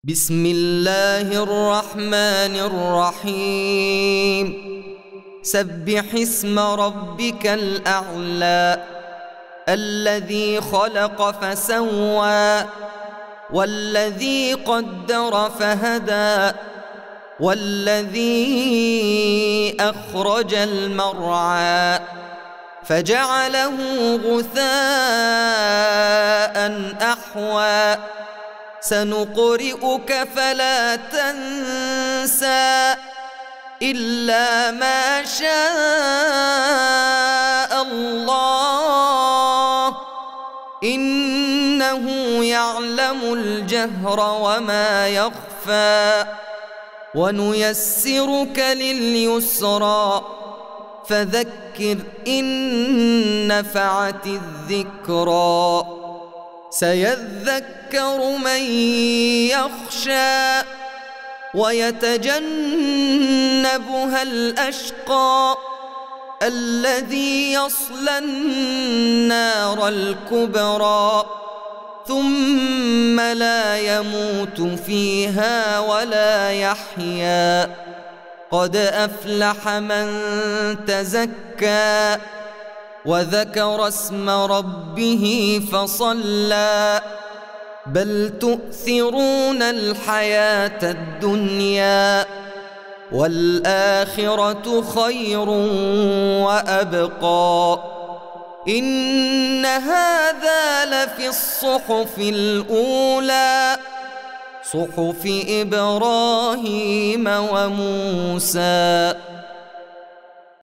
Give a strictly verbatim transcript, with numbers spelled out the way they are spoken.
بسم الله الرحمن الرحيم سبح اسم ربك الأعلى الذي خلق فسوى والذي قدر فهدى والذي أخرج المرعى فجعله غثاء أحوى سنقرئك فلا تنسى إلا ما شاء الله إنه يعلم الجهر وما يخفى ونيسرك لليسرى فذكر إن نفعت الذكرى سيذكر من يخشى ويتجنبها الأشقى الذي يصلى النار الكبرى ثم لا يموت فيها ولا يحيا قد أفلح من تزكى وذكر اسم ربه فصلى بل تؤثرون الحياة الدنيا والآخرة خير وأبقى إن هذا لفي الصحف الأولى صحف إبراهيم وموسى.